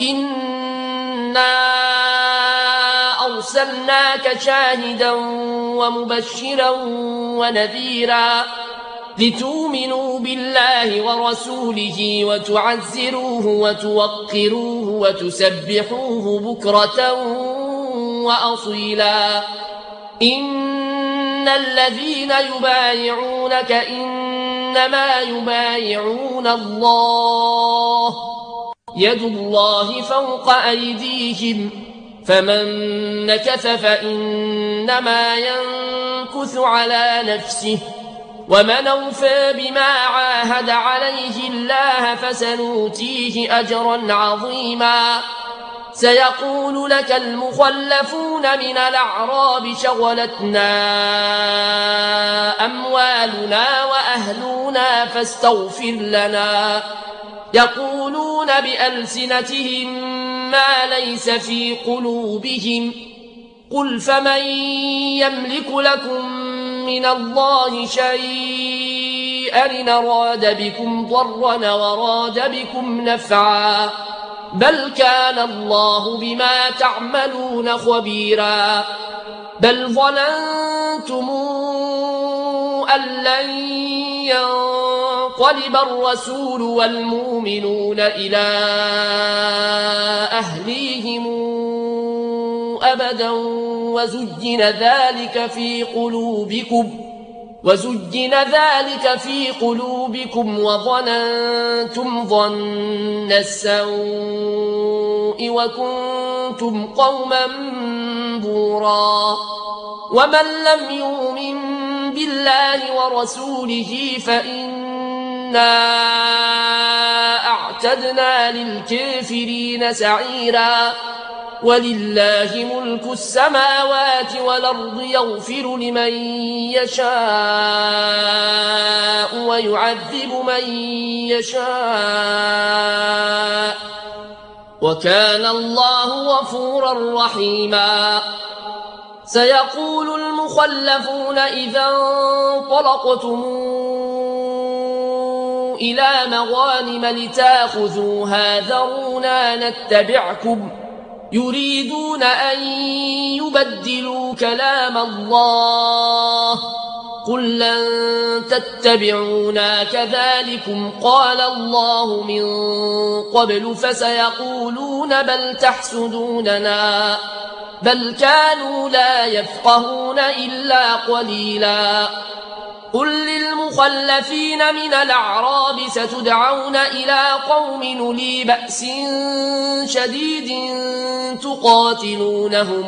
إنا أرسلناك شاهدا ومبشرا ونذيرا لتؤمنوا بالله ورسوله وتعزروه وتوقروه وتسبحوه بكرة وأصيلا إن الذين يبايعونك إنما يبايعون الله يد الله فوق أيديهم فمن نكث فإنما ينكث على نفسه ومن أوفى بما عاهد عليه الله فسنؤتيه أجرا عظيما سيقول لك المخلفون من الأعراب شغلتنا أموالنا وأهلنا فاستغفر لنا يقولون بألسنتهم ما ليس في قلوبهم قل فمن يملك لكم من الله شيئا إن أراد بكم ضرا وراد بكم نفعا بل كان الله بما تعملون خبيرا بل ظننتم أن لن ينقلب الرسول والمؤمنون إلى أهليهم أبدا وزين ذلك في قلوبكم وظننتم ظن السوء وكنتم قوما بورا ومن لم يؤمن بالله ورسوله فإنا أعتدنا للكافرين سعيرا ولله ملك السماوات والأرض يغفر لمن يشاء ويعذب من يشاء وكان الله غفورا رحيما سيقول المخلفون إذا انطلقتم إلى مغانم لتاخذوها ذرونا نتبعكم يريدون أن يبدلوا كلام الله قل لن تتبعونا كذلكم قال الله من قبل فسيقولون بل تحسدوننا بل كانوا لا يفقهون إلا قليلا قل للمخلفين من الأعراب ستدعون إلى قوم أولي بأس شديد تقاتلونهم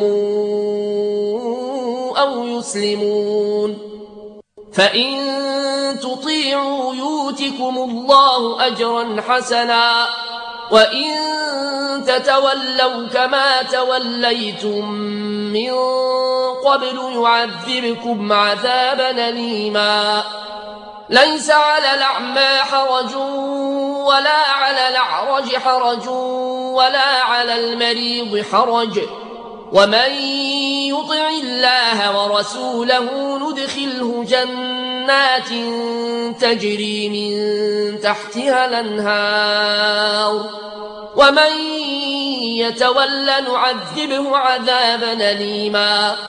أو يسلمون فإن تطيعوا يؤتكم الله أجرا حسنا وإن تتولوا كما توليتم من قبل يعذبكم عذابا أليما ليس على الأعمى حرج ولا على الأعرج حرج ولا على المريض حرج ومن يطع الله ورسوله ندخله جنات تجري من تحتها الأنهار ومن يتول نعذبه عذابا أليما